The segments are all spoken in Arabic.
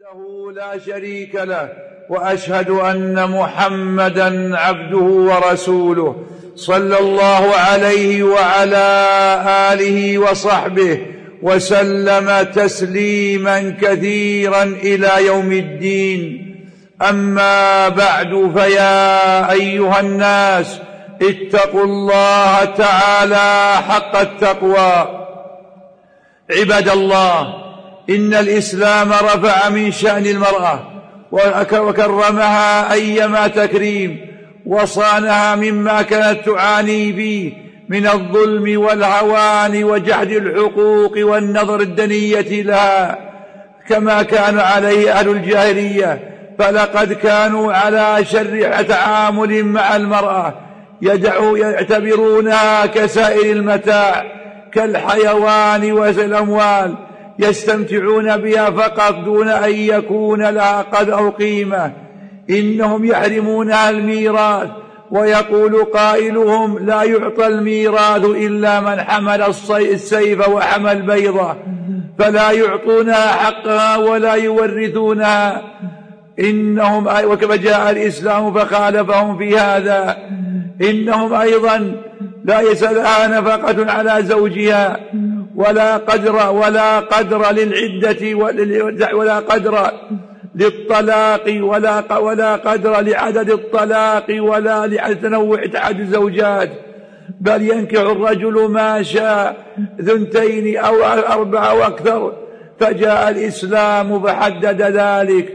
وحده لا شريك له، وأشهد أن محمدًا عبده ورسوله صلى الله عليه وعلى آله وصحبه وسلم تسليمًا كثيرًا إلى يوم الدين. أما بعد، فيا أيها الناس اتقوا الله تعالى حق التقوى. عباد الله، إن الإسلام رفع من شأن المرأة وكرمها أيما تكريم، وصانها مما كانت تعاني به من الظلم والهوان وجحد الحقوق والنظر الدنية لها كما كان عليه أهل الجاهلية. فلقد كانوا على شر تعامل مع المرأة، يعتبرونها كسائر المتاع، كالحيوان والأموال، يستمتعون بها فقط دون أن يكون لها قدر أو قيمة. إنهم يحرمونها الميراث، ويقول قائلهم: لا يعطى الميراث إلا من حمل السيف وحمل البيضة، فلا يعطونها حقها ولا يورثونها. وكما جاء الإسلام فخالفهم في هذا. إنهم أيضا ليس لها نفقة على زوجها، ولا قدر للعدة، ولا قدر للطلاق، ولا قدر لعدد الطلاق، ولا لتنوع تعدد الزوجات، بل ينكح الرجل ما شاء، 2 أو 4 أو أكثر. فجاء الإسلام فحدد ذلك.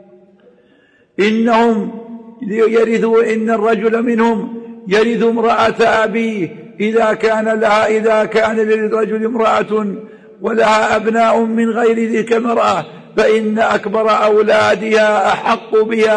إن الرجل منهم يرث امرأة أبيه إذا كان للرجل امرأة ولها أبناء من غير ذلك امرأة، فإن أكبر أولادها أحق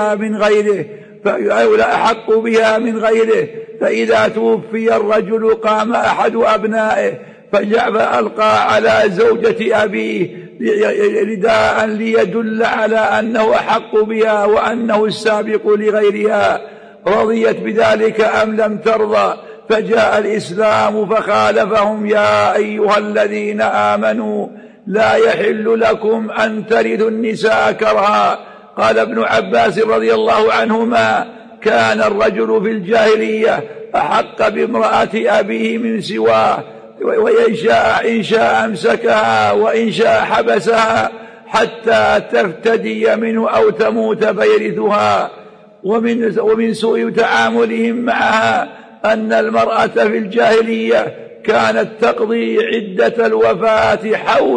بها من غيره. فإذا توفي الرجل قام أحد أبنائه فألقى على زوجة أبيه رداء ليدل على أنه أحق بها وأنه السابق لغيرها، رضيت بذلك أم لم ترضى. فجاء الإسلام فخالفهم: يا أيها الذين آمنوا لا يحل لكم أن ترثوا النساء كرها. قال ابن عباس رضي الله عنهما: كان الرجل في الجاهلية أحق بامرأة أبيه من سواه، وإن شاء أمسكها وإن شاء حبسها حتى تفتدي منه أو تموت فيرثها. ومن سوء تعاملهم معها أن المرأة في الجاهلية كانت تقضي عدة الوفاة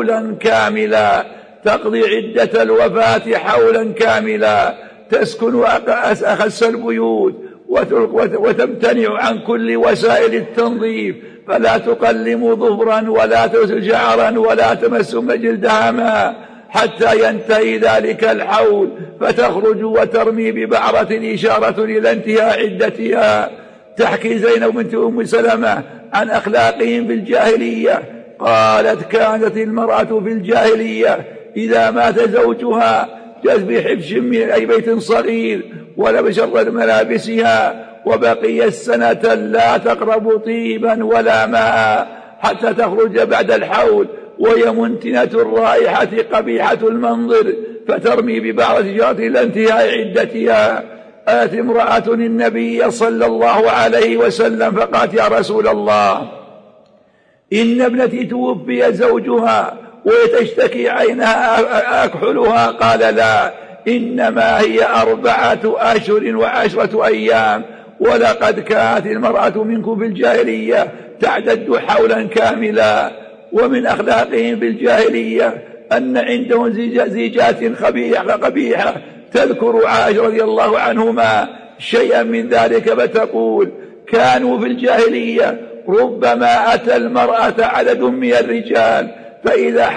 حولا كاملا، تسكن أخس البيوت وتمتنع عن كل وسائل التنظيف، فلا تقلم ظفرا ولا تغسل شعرا ولا تمس جلدها ماء حتى ينتهي ذلك الحول، فتخرج وترمي ببعرة إشارة إلى انتهاء عدتها. تحكي زينب بنت أم سلمة عن أخلاقهم في الجاهلية، قالت: كانت المرأة في الجاهلية إذا مات زوجها جاءت بحبش من أي بيت صغير ولبس ملابسها، وبقي السنة لا تقرب طيبا ولا ماء حتى تخرج بعد الحول، وهي منتنة الرائحة قبيحة المنظر، فترمي ببعض الشجرات إلى انتهاء عدتها. آتت امرأة النبي صلى الله عليه وسلم فقالت: يا رسول الله، إن ابنتي توفي زوجها وتشتكي عينها أكحلها. قال: لا، إنما هي 4 أشهر و10 أيام، ولقد كانت المرأة منكم في الجاهلية تعتد حولا كاملا. ومن أخلاقهم في الجاهلية أن عندهم زيجات قبيحة. تذكر عائشة رضي الله عنهما شيئا من ذلك فتقول: كانوا في الجاهلية ربما أتى المرأة عدد من الرجال، فإذا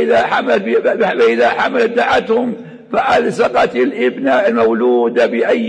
حملت دعتهم فألصقت الابن المولود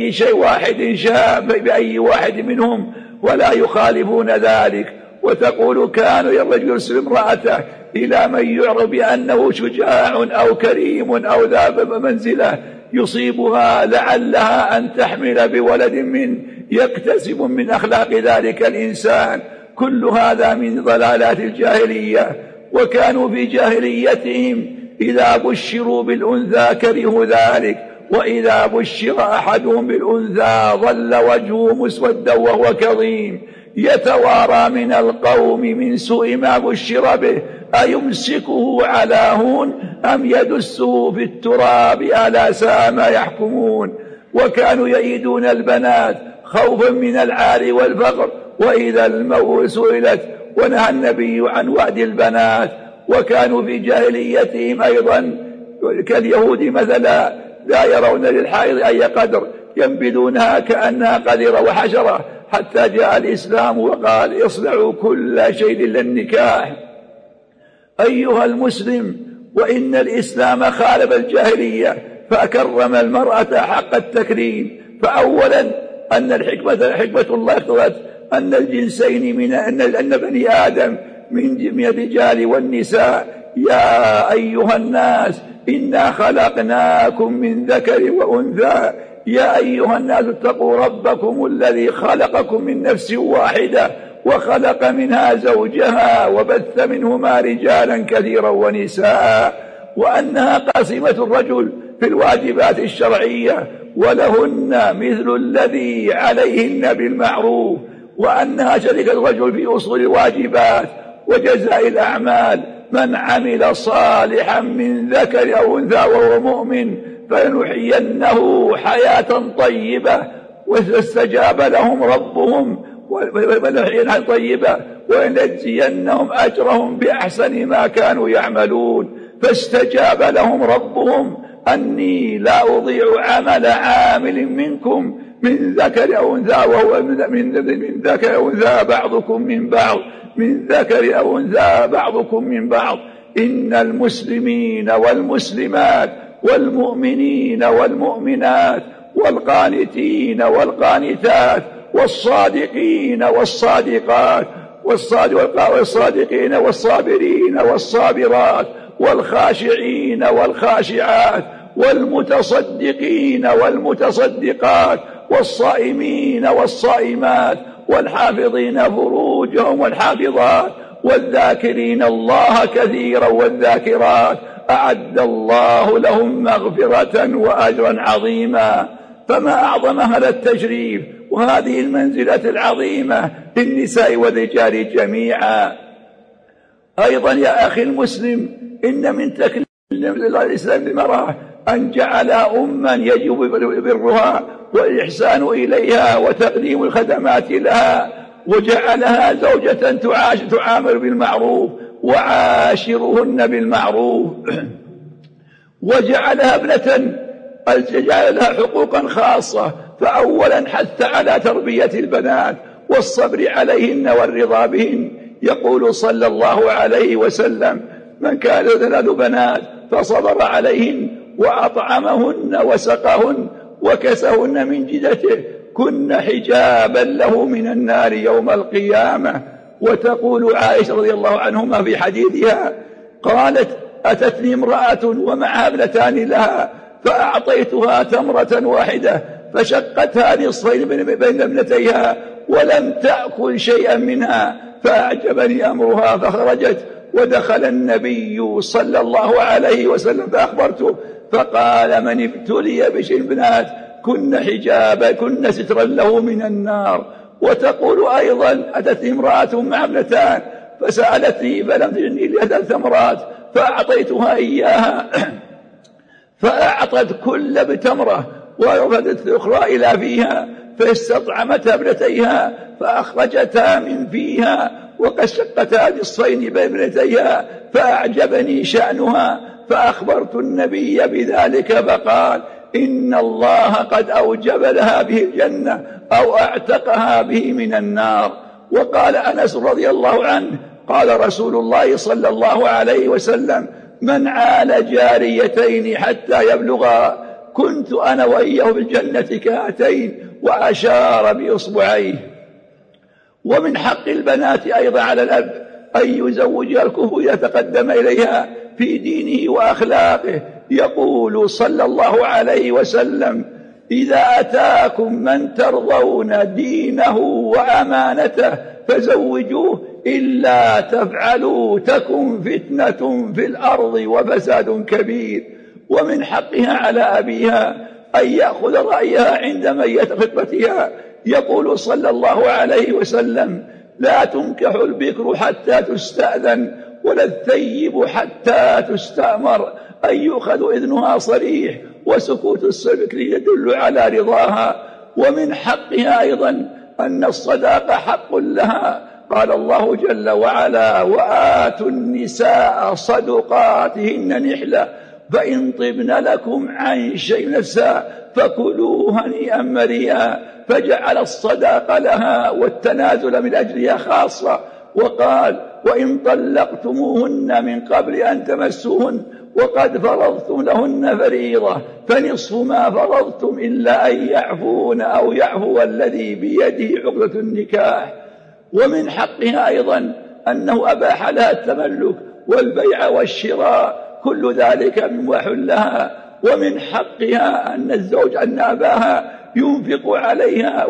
بأي واحد منهم ولا يخالفون ذلك. وتقول: كان الرجل يرسل امرأته إلى من يعرف بأنه شجاع أو كريم أو ذا منزلة يصيبها لعلها أن تحمل بولد يكتسب من أخلاق ذلك الإنسان. كل هذا من ضلالات الجاهلية. وكانوا في جاهليتهم إذا بشروا بالأنثى كرهوا ذلك، وإذا بشر أحدهم بالأنثى ظل وجهه مسودا وهو كظيم يتوارى من القوم من سوء ما بشر به أيمسكه على هون أم يدسه في التراب ألا ساء ما يحكمون. وكانوا يئيدون البنات خوفا من العار والفقر، وإذا الموءودة سئلت ونهى النبي عن وعد البنات. وكانوا في جاهليتهم أيضا كاليهود مثلا لا يرون للحائض أي قدر، ينبذونها كأنها قذرة وحشرة، حتى جاء الإسلام وقال اصنعوا كل شيء إلا النكاح. أيها المسلم، وإن الإسلام خالف الجاهلية فأكرم المرأة حق التكريم. فأولا أن حكمة الله اقتضت أن الجنسين أن بني آدم من الرجال والنساء. يا أيها الناس إنا خلقناكم من ذكر وأنثى يا أيها الناس اتقوا ربكم الذي خلقكم من نفس واحدة وخلق منها زوجها وبث منهما رجالا كثيرا ونساء، وأنها قسمة الرجل في الواجبات الشرعية ولهن مثل الذي عليهن بالمعروف، وأنها شريكة الرجل في أصول الواجبات وجزاء الأعمال. من عمل صالحا من ذكر أو أنثى وهو مؤمن فلنحيينه حياة طيبة واستجاب لهم ربهم طيبة ولنجزينهم أجرهم بأحسن ما كانوا يعملون. فاستجاب لهم ربهم أني لا أضيع عمل عامل منكم من ذكر أو أنثى وهو من ذكر أو أنثى بعضكم من بعض من ذكر أو أنثى بعضكم من بعض. إن المسلمين والمسلمات والمؤمنين والمؤمنات والقانتين والقانتات والصادقين والصادقات والصادقين والصابرين والصابرات والخاشعين والخاشعات والمتصدقين والمتصدقات والصائمين والصائمات والحافظين فروجهم والحافظات والذاكرين الله كثيرا والذاكرات أعد الله لهم مغفرة وأجرا عظيما. فما أعظم هذا التشريف وهذه المنزلة العظيمة للنساء والرجال جميعا. أيضا يا أخي المسلم، إن من تكليف الإسلام للمرأة أن جعلها أما يجب برها والإحسان إليها وتقديم الخدمات لها، وجعلها زوجة تعامل بالمعروف وعاشرهن بالمعروف، وجعلها ابنة جعلها حقوقا خاصة. فأولا حث على تربية البنات والصبر عليهن والرضا بهن. يقول صلى الله عليه وسلم: من كان له 3 بنات فصبر عليهن وأطعمهن وسقهن وكسهن من جدته كن حجابا له من النار يوم القيامة. وتقول عائشة رضي الله عنهما في حديثها قالت: أتتني امرأة ومعها ابنتان لها فأعطيتها تمرة واحدة فشقتها نصفين بين ابنتيها ولم تأكل شيئا منها فأعجبني أمرها فخرجت ودخل النبي صلى الله عليه وسلم فأخبرته فقال: من ابتلي بشبنات كن حجابا كن سترا له من النار. وتقول أيضا: أتتني امرأة مع ابنتان فسألتني فلم تجدني لها 3 تمرات فأعطيتها إياها فأعطت كل بتمرة ورفدت الأخرى إلى فيها فاستطعمت ابنتيها فأخرجتها من فيها وقد شقتها نصفين بين ابنتيها فأعجبني شأنها فأخبرت النبي بذلك فقال: إن الله قد أوجب لها به الجنة أو أعتقها به من النار. وقال أنس رضي الله عنه: قال رسول الله صلى الله عليه وسلم: من عال جاريتين حتى يبلغا كنت أنا وإياه في الجنة كهاتين، وأشار بإصبعيه. ومن حق البنات أيضا على الأب أن يزوجها الكفء يتقدم إليها في دينه وأخلاقه. يقول صلى الله عليه وسلم: إذا أتاكم من ترضون دينه وأمانته فزوجوه، إلا تفعلوا تكن فتنة في الأرض وفساد كبير. ومن حقها على أبيها أن يأخذ رأيها عند ميت خطبتها. يقول صلى الله عليه وسلم: لا تنكح البكر حتى تستأذن، ولا الثيب حتى تستأمر. أن يؤخذ إذنها صريح، وسكوت البكر يدل على رضاها. ومن حقها أيضا أن الصداقة حق لها. قال الله جل وعلا: وآتوا النساء صدقاتهن نحلة، فإن طبن لكم عن شيء نفسا فكلوه هنيئا مريئا. فجعل الصداقة لها والتنازل من أجلها خاصة. وقال: وإن طلقتموهن من قبل أن تمسوهن وقد فرضتم لهن فريضة فنصف ما فرضتم إلا أن يعفون أو يعفو الذي بيده عقدة النكاح. ومن حقها أيضا أنه أباح لها التملك والبيع والشراء، كل ذلك مباح لها. ومن حقها أن الزوج أن أباها ينفق عليها،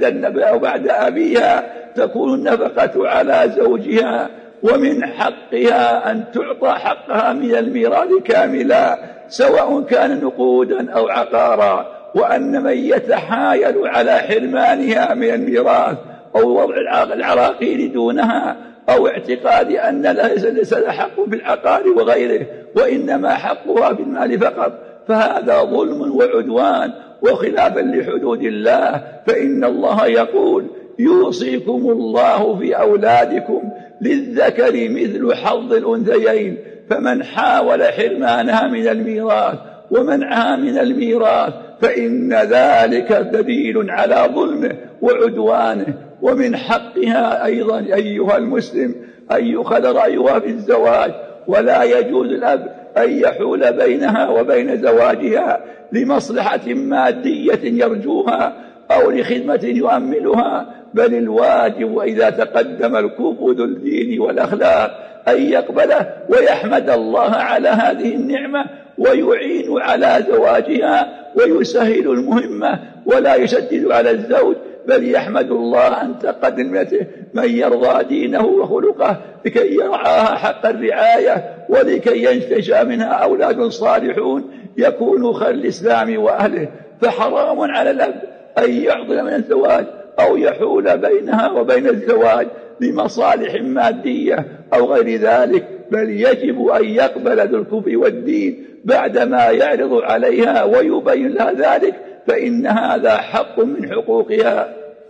وبعد أبيها تكون النفقة على زوجها. ومن حقها أن تعطى حقها من الميراث كاملا، سواء كان نقودا أو عقارا. وأن من يتحايل على حرمانها من الميراث أو وضع العراقيل دونها أو اعتقاد أن ليس لها حق في العقار وغيره، وإنما حقها بالمال فقط، فهذا ظلم وعدوان وخلافا لحدود الله. فإن الله يقول: يوصيكم الله في أولادكم للذكر مثل حظ الأنثيين. فمن حاول حرمانها من الميراث ومنعها من الميراث فإن ذلك دليل على ظلمه وعدوانه. ومن حقها أيضا أيها المسلم أن يؤخذ رأيها في الزواج، ولا يجوز الأب أن يحول بينها وبين زواجها لمصلحة مادية يرجوها أو لخدمة يؤملها، بل الواجب إذا تقدم الكفء ذو الدين والأخلاق أن يقبله ويحمد الله على هذه النعمة ويعين على زواجها ويسهل المهمة، ولا يشدد على الزوج، بل يحمد الله عن تقدمته من يرضى دينه وخلقه لكي يرعاها حق الرعاية، ولكي ينتشأ منها أولاد صالحون يكونوا خير الإسلام وأهله. فحرام على الأب أن يعضل من الزواج أو يحول بينها وبين الزواج لمصالح مادية أو غير ذلك، بل يجب أن يقبل ذو الكفء والدين بعدما يعرض عليها ويبين لها ذلك، فإن هذا حق من حقوقها.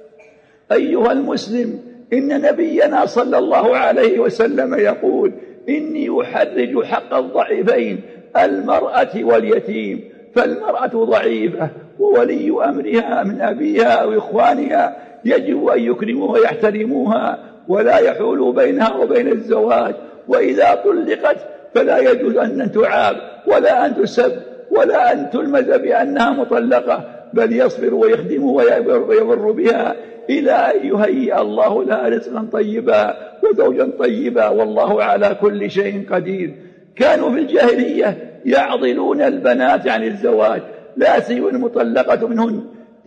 أيها المسلم، إن نبينا صلى الله عليه وسلم يقول: إني أحرج حق الضعيفين المرأة واليتيم. فالمرأة ضعيفة وولي أمرها من أبيها أو إخوانها يجب أن يكرموها ويحترموها ولا يحولوا بينها وبين الزواج. وإذا طلقت فلا يجوز أن تعاب ولا أن تسب ولا أن تلمز بأنها مطلقة، بل يصبر ويخدم ويبر بها إلى أن يهيئ الله لها رزقا طيبا وزوجا طيبا، والله على كل شيء قدير. كانوا في الجاهلية يعضلون البنات عن الزواج، لا سيما المطلقة منهن.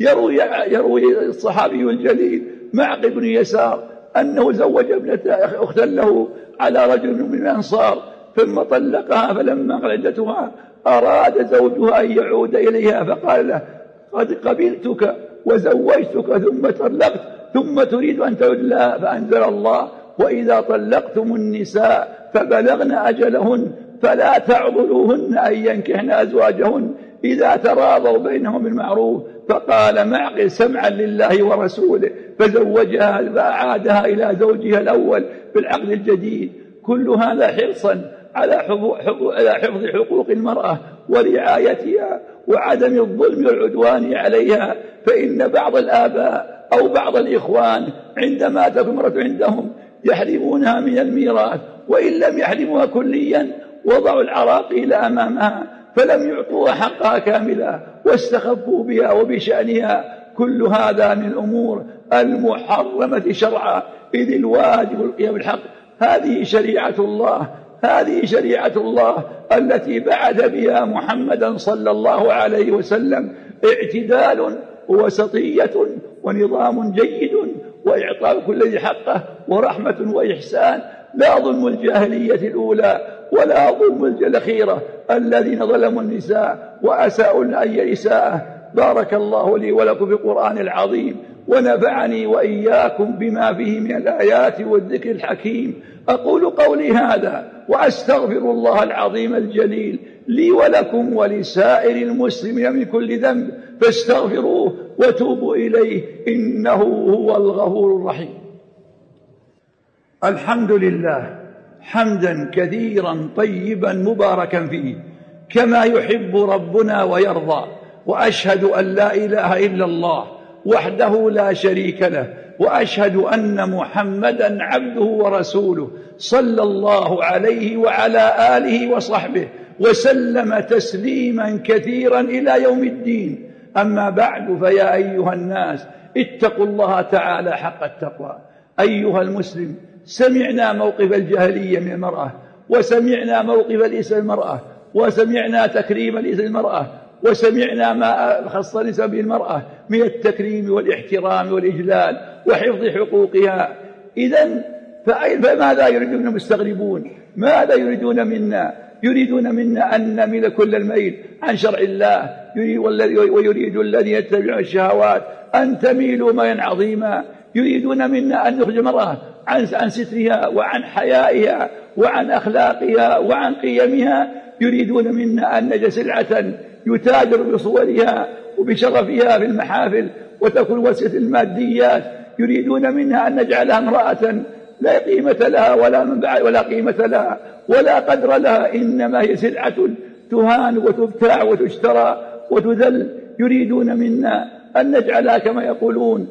يروي الصحابي الجليل معقل بن يسار أنه زوج ابنة أختا له على رجل من الأنصار ثم طلقها، فلما قعدتها أراد زوجها أن يعود إليها فقال له: قد قبلتك وزوجتك ثم طلقت ثم تريد أن تعود لها. فأنزل الله: وإذا طلقتم النساء فبلغن أجلهن فلا تعضلوهن أن ينكحن أزواجهن إذا تراضوا بينهم بالمعروف. فقال معقل: سمعا لله ورسوله، فزوجها فأعادها إلى زوجها الأول بالعقد الجديد. كل هذا حرصا على حفظ حقوق المرأة ورعايتها وعدم الظلم والعدوان عليها. فإن بعض الآباء أو بعض الإخوان عندما تكون امرأة عندهم يحرمونها من الميراث، وإن لم يحرموها كليا وضعوا العراقيل أمامها فلم يعطوها حقها كاملا واستخفوا بها وبشأنها. كل هذا من الأمور المحرمة شرعا، إذ الواجب القيام بالحق. هذه شريعة الله، هذه شريعة الله التي بعث بها محمدا صلى الله عليه وسلم اعتدال ووسطية ونظام جيد وإعطاء كل ذي حقه ورحمة وإحسان، لا ظلم الجاهلية الأولى ولا ظلم الأخيرة الذين ظلموا النساء وأساءوا أي إساءة. بارك الله لي ولكم في القرآن العظيم، ونفعني وإياكم بما فيه من الآيات والذكر الحكيم. أقول قولي هذا وأستغفر الله العظيم الجليل لي ولكم ولسائر المسلمين من كل ذنب، فاستغفروه وتوبوا إليه إنه هو الغفور الرحيم. الحمد لله حمدا كثيرا طيبا مباركا فيه كما يحب ربنا ويرضى، وأشهد أن لا إله إلا الله وحده لا شريك له، وأشهد أن محمدا عبده ورسوله صلى الله عليه وعلى آله وصحبه وسلم تسليما كثيرا إلى يوم الدين. أما بعد، فيا أيها الناس اتقوا الله تعالى حق التقوى. أيها المسلم، سمعنا موقف الجاهلية من المرأة، وسمعنا موقف الإسلام المرأة، وسمعنا تكريم الإسلام المرأة، وسمعنا ما خص الإسلام بالمرأة من التكريم والاحترام والإجلال وحفظ حقوقها. إذن فماذا يريدون المستغربون؟ ماذا يريدون منا؟ يريدون منا أن نميل كل الميل عن شرع الله، ويريد الذين يتبعون الشهوات أن تميلوا ميلا عظيما. يريدون منا أن نخرج المرأة عن سترها وعن حيائها وعن أخلاقها وعن قيمها. يريدون منا أن نجد سلعة يتاجر بصورها وبشرفها في المحافل وتكون وسيلة الماديات. يريدون منها أن نجعلها امرأة لا قيمة لها ولا منبع ولا قيمة لها ولا قدر لها، إنما هي سلعة تهان وتبتاع وتشترى وتذل. يريدون منا أن نجعلها كما يقولون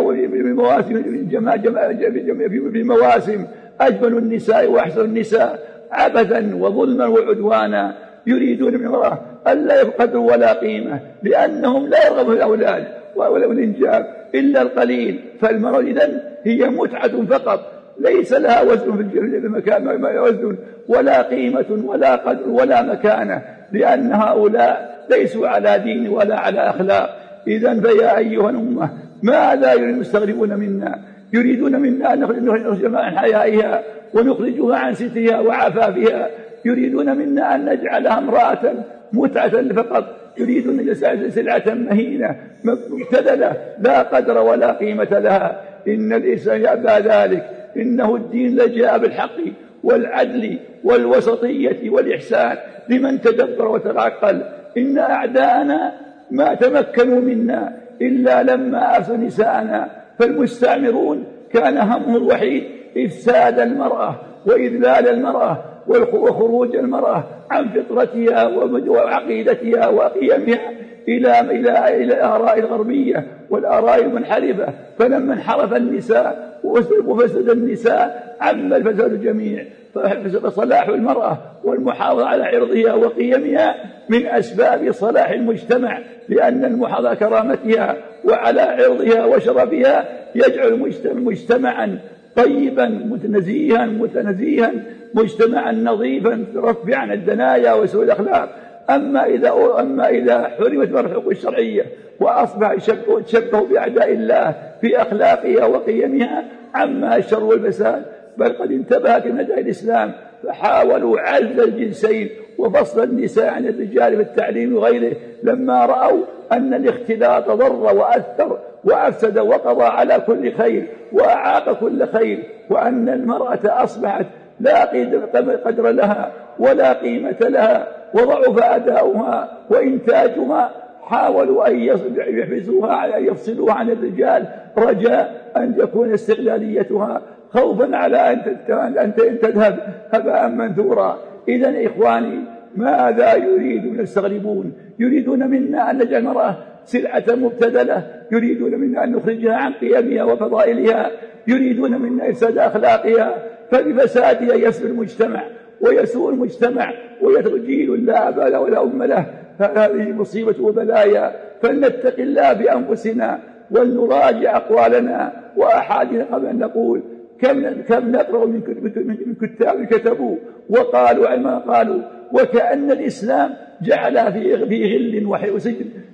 في مواسم أجمل النساء وأحسن النساء عبثا وظلما وعدوانا. يريدون من المرأة ألا يفقدوا ولا قيمة، لأنهم لا يرغبون الأولاد والإنجاب إلا القليل. فالمرأة إذن هي متعة فقط، ليس لها وزن في المكان، وزن ولا قيمة ولا قدر ولا مكانة، لأن هؤلاء ليسوا على دين ولا على أخلاق. إذن فيا أيها الأمة، ماذا يريد المستغربون منا؟ يريدون منا أن نخرج عن حيائها ونخرجها عن سترها وعفافها. يريدون منا أن نجعلها امرأة متعة فقط. يريدون سلعة مهينة مبتذلة لا قدر ولا قيمة لها. إن الإنسان يأبى ذلك. إنه الدين لجاء بالحق والعدل والوسطية والإحسان لمن تدبر وتعقل. إن أعداءنا ما تمكنوا منا إلا لما أفسدوا نساءنا، فالمستعمرون كان همه الوحيد إفساد المرأة وإذلال المرأة وخروج المرأة عن فطرتها وعقيدتها وقيمها إلى الآراء الغربية والآراء المنحرفة. فلما انحرف النساء وفسد النساء عم الفساد الجميع. فصلاح المرأة والمحافظة على عرضها وقيمها من أسباب صلاح المجتمع، لأن المحافظة على كرامتها وعلى عرضها وشرفها يجعل مجتمعا طيبا متنزيها مجتمعا نظيفا رفع عن الدنايا وسوء الأخلاق. أما إذا حرمت الحقوق الشرعية وأصبح تشبه بأعداء الله في أخلاقها وقيمها عما الشر والفساد. بل قد انتبهت لمدى الإسلام فحاولوا عزل الجنسين وفصل النساء عن الرجال في التعليم وغيره، لما رأوا أن الاختلاط ضر وأثر وأفسد وقضى على كل خير وأعاق كل خير، وأن المرأة أصبحت لا قدر لها ولا قيمة لها وضعف أداؤها وإنتاجها. حاولوا أن يحبسوها أن يفصلوها عن الرجال رجاء أن تكون استقلاليتها، خوفا على أن تذهب هباء منثورا. إذن إخواني، ماذا يريد من المستغربون؟ يريدون منا أن نجعل المرأة سلعة مبتذلة، يريدون منا أن نخرجها عن قيمها وفضائلها، يريدون منا إفساد أخلاقها، فبفسادها يسوء المجتمع ويسوء المجتمع ويترك جيل لا أبا له ولا أم له. فهذه مصيبة وبلايا. فلنتق الله بأنفسنا ولنراجع أقوالنا وأحاديث قبل أن نقول. كم نقرأ من كتاب كتبوا وقالوا عما قالوا، وكأن الإسلام جعلها في غل وسجن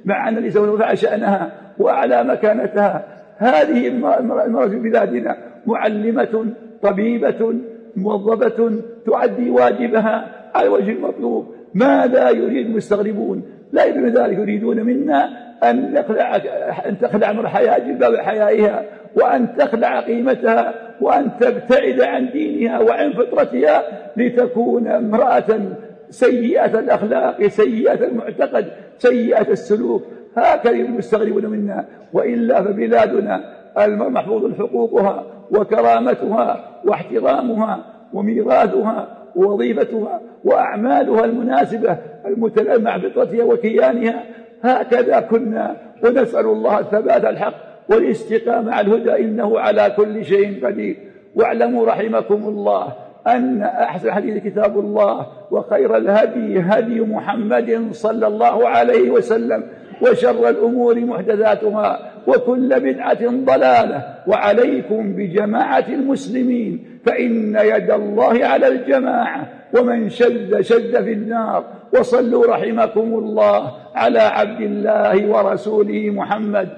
مع أن الإسلام رفع شأنها وأعلى مكانتها. هذه المرأة في بلادنا معلمة طبيبة موظفة تؤدي واجبها على وجه المطلوب. ماذا يريد المستغربون؟ لا يريدون ذلك، يريدون منا أن تخلع من جلباب حيائها، وأن تخلع قيمتها، وأن تبتعد عن دينها وعن فطرتها لتكون امرأة سيئة الأخلاق سيئة المعتقد سيئة السلوك. هكذا المستغربون منا. وإلا فبلادنا المحفوظ حقوقها وكرامتها واحترامها وميراثها ووظيفتها وأعمالها المناسبة المتلائمة مع فطرتها وكيانها. هكذا كنا، ونسأل الله الثبات الحق والاستقامة على الهدى، إنه على كل شيء قدير. واعلموا رحمكم الله أن أحسن الحديث كتاب الله، وخير الهدي هدي محمد صلى الله عليه وسلم، وشر الأمور محدثاتها، وكل بدعة ضلالة. وعليكم بجماعة المسلمين، فإن يد الله على الجماعة، ومن شد شد في النار. وصلوا رحمكم الله على عبد الله ورسوله محمد،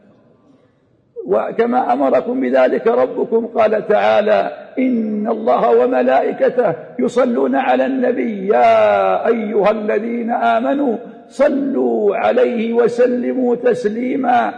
وكما أمركم بذلك ربكم قال تعالى: إن الله وملائكته يصلون على النبي يا أيها الذين آمنوا صلوا عليه وسلموا تسليما.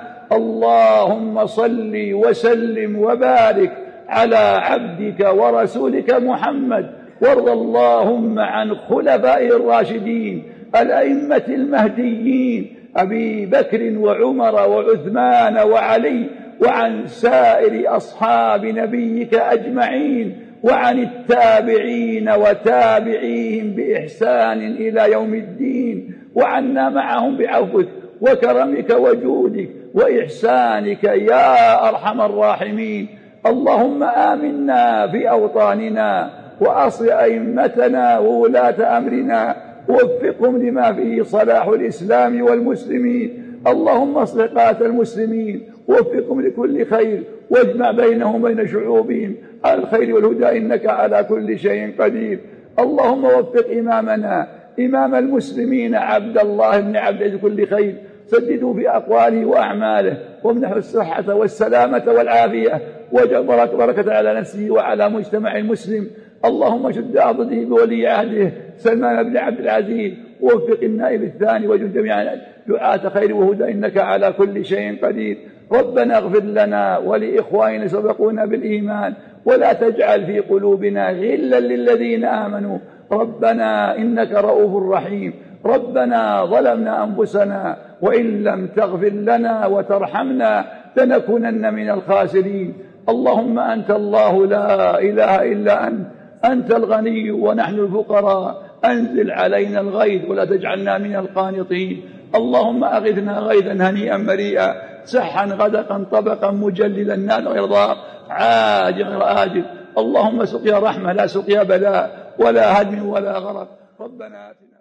اللهم صل وسلم وبارك على عبدك ورسولك محمد، وارض اللهم عن خلفائه الراشدين الأئمة المهديين أبي بكر وعمر وعثمان وعلي، وعن سائر أصحاب نبيك أجمعين، وعن التابعين وتابعيهم بإحسان إلى يوم الدين، وعنا معهم بعفوك وكرمك وجودك وإحسانك يا أرحم الراحمين. اللهم آمنا في أوطاننا، وأصل أئمتنا وولاة أمرنا، ووفقهم لما فيه صلاح الإسلام والمسلمين. اللهم اصلح قادة المسلمين، ووفقهم لكل خير، واجمع بينهم بين شعوبهم على الخير والهدى، إنك على كل شيء قدير. اللهم وفق إمامنا إمام المسلمين عبد الله بن عبد العزيز كل خير، سددوا في أقواله وأعماله، وامنحوا الصحة والسلامة والعافية، وجعل بركة على نفسه وعلى مجتمع المسلم. اللهم شد عضده بولي عهده سلمان بن عبد العزيز، ووفق النائب الثاني، وجد جميعا دعاة خير وهدى، إنك على كل شيء قدير. ربنا اغفر لنا ولإخواننا سبقونا بالإيمان، ولا تجعل في قلوبنا غلا للذين آمنوا. ربنا إنك رؤوف رحيم. ربنا ظلمنا أنفسنا، وإن لم تغفر لنا وترحمنا لنكونن من الخاسرين. اللهم أنت الله لا إله إلا أنت الغني ونحن الفقراء. أنزل علينا الغيث ولا تجعلنا من القانطين. اللهم أغثنا غيثا هنيئا مريئا، سحا غدقا طبقا مجللا نال غير ضار، عاجل غير آجل. اللهم سقيا رحمة لا سقيا بلاء، ولا هدم ولا غرق. ربنا آتنا